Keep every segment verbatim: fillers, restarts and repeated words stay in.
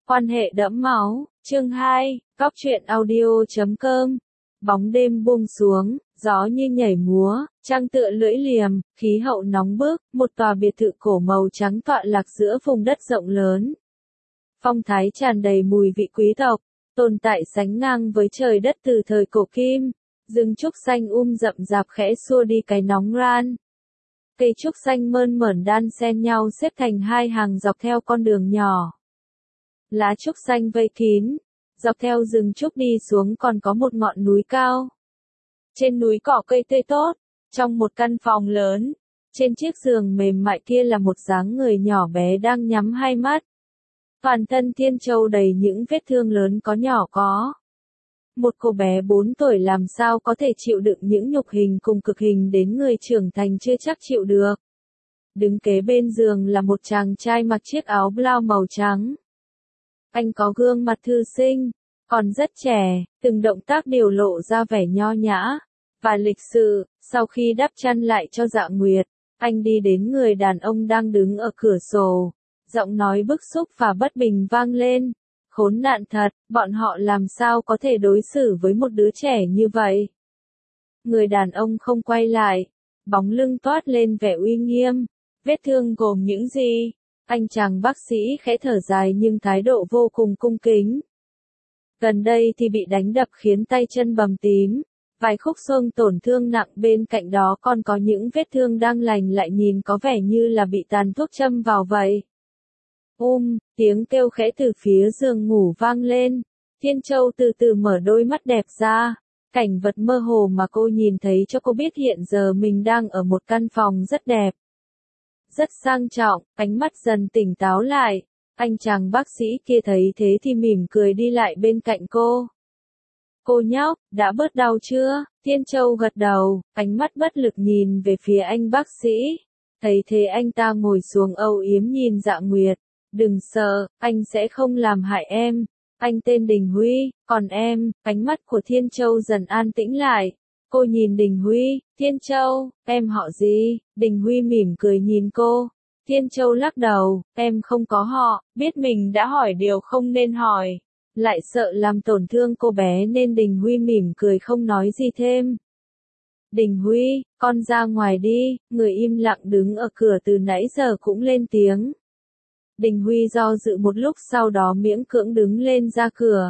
Quan hệ đẫm máu, chương hai, góc truyện audio chấm com. Bóng đêm buông xuống, gió như nhảy múa, trăng tựa lưỡi liềm, khí hậu nóng bức, một tòa biệt thự cổ màu trắng tọa lạc giữa vùng đất rộng lớn. Phong thái tràn đầy mùi vị quý tộc, tồn tại sánh ngang với trời đất từ thời cổ kim. Rừng trúc xanh um rậm rạp khẽ xua đi cái nóng ran. Cây trúc xanh mơn mởn đan xen nhau xếp thành hai hàng dọc theo con đường nhỏ. Lá trúc xanh vây kín, dọc theo rừng trúc đi xuống còn có một ngọn núi cao. Trên núi cỏ cây tươi tốt, trong một căn phòng lớn, trên chiếc giường mềm mại kia là một dáng người nhỏ bé đang nhắm hai mắt. Toàn thân Thiên Châu đầy những vết thương lớn có nhỏ có. Một cô bé bốn tuổi làm sao có thể chịu đựng những nhục hình cùng cực hình đến người trưởng thành chưa chắc chịu được. Đứng kế bên giường là một chàng trai mặc chiếc áo blau màu trắng. Anh có gương mặt thư sinh, còn rất trẻ, từng động tác đều lộ ra vẻ nho nhã và lịch sự. Sau khi đắp chăn lại cho Dạ Nguyệt, anh đi đến người đàn ông đang đứng ở cửa sổ, giọng nói bức xúc và bất bình vang lên. Khốn nạn thật, bọn họ làm sao có thể đối xử với một đứa trẻ như vậy? Người đàn ông không quay lại, bóng lưng toát lên vẻ uy nghiêm. Vết thương gồm những gì? Anh chàng bác sĩ khẽ thở dài nhưng thái độ vô cùng cung kính. Gần đây thì bị đánh đập khiến tay chân bầm tím, vài khúc xương tổn thương nặng, bên cạnh đó còn có những vết thương đang lành lại nhìn có vẻ như là bị tàn thuốc châm vào vậy. Um, tiếng kêu khẽ từ phía giường ngủ vang lên. Thiên Châu từ từ mở đôi mắt đẹp ra. Cảnh vật mơ hồ mà cô nhìn thấy cho cô biết hiện giờ mình đang ở một căn phòng rất đẹp, rất sang trọng. Ánh mắt dần tỉnh táo lại. Anh chàng bác sĩ kia thấy thế thì mỉm cười đi lại bên cạnh cô. Cô nhóc, đã bớt đau chưa? Thiên Châu gật đầu, ánh mắt bất lực nhìn về phía anh bác sĩ. Thấy thế anh ta ngồi xuống âu yếm nhìn Dạ Nguyệt. Đừng sợ, anh sẽ không làm hại em. Anh tên Đình Huy, còn em? Ánh mắt của Thiên Châu dần an tĩnh lại. Cô nhìn Đình Huy. Thiên Châu, em họ gì? Đình Huy mỉm cười nhìn cô. Thiên Châu lắc đầu, em không có họ. Biết mình đã hỏi điều không nên hỏi, lại sợ làm tổn thương cô bé nên Đình Huy mỉm cười không nói gì thêm. Đình Huy, con ra ngoài đi. Người im lặng đứng ở cửa từ nãy giờ cũng lên tiếng. Đình Huy do dự một lúc sau đó miễn cưỡng đứng lên ra cửa.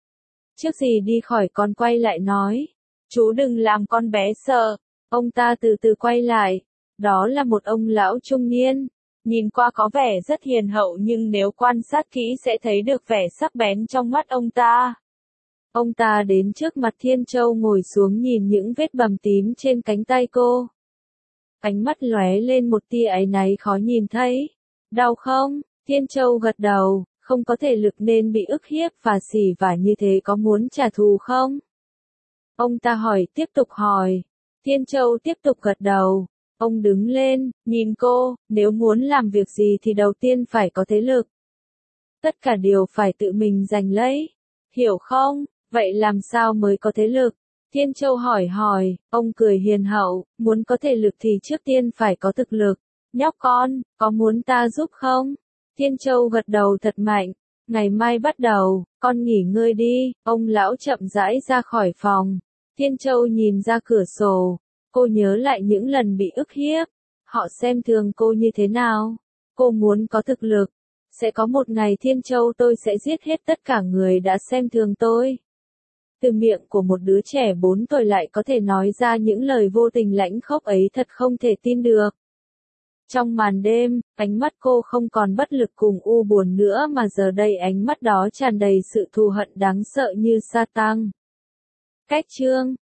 Trước gì đi khỏi con quay lại nói. Chú đừng làm con bé sợ. Ông ta từ từ quay lại. Đó là một ông lão trung niên. Nhìn qua có vẻ rất hiền hậu nhưng nếu quan sát kỹ sẽ thấy được vẻ sắc bén trong mắt ông ta. Ông ta đến trước mặt Thiên Châu ngồi xuống nhìn những vết bầm tím trên cánh tay cô. Ánh mắt lóe lên một tia áy náy khó nhìn thấy. Đau không? Thiên Châu gật đầu, không có thể lực nên bị ức hiếp và xỉ vả như thế có muốn trả thù không? Ông ta hỏi tiếp tục hỏi. Thiên Châu tiếp tục gật đầu. Ông đứng lên, nhìn cô, nếu muốn làm việc gì thì đầu tiên phải có thế lực. Tất cả đều phải tự mình giành lấy. Hiểu không? Vậy làm sao mới có thế lực? Thiên Châu hỏi hỏi, ông cười hiền hậu, muốn có thể lực thì trước tiên phải có thực lực. Nhóc con, có muốn ta giúp không? Thiên Châu gật đầu thật mạnh. Ngày mai bắt đầu, con nghỉ ngơi đi. Ông lão chậm rãi ra khỏi phòng. Thiên Châu nhìn ra cửa sổ. Cô nhớ lại những lần bị ức hiếp. Họ xem thường cô như thế nào. Cô muốn có thực lực. Sẽ có một ngày Thiên Châu tôi sẽ giết hết tất cả người đã xem thường tôi. Từ miệng của một đứa trẻ bốn tuổi lại có thể nói ra những lời vô tình lãnh khốc ấy thật không thể tin được. Trong màn đêm, ánh mắt cô không còn bất lực cùng u buồn nữa mà giờ đây ánh mắt đó tràn đầy sự thù hận đáng sợ như sa tăng. Cách chương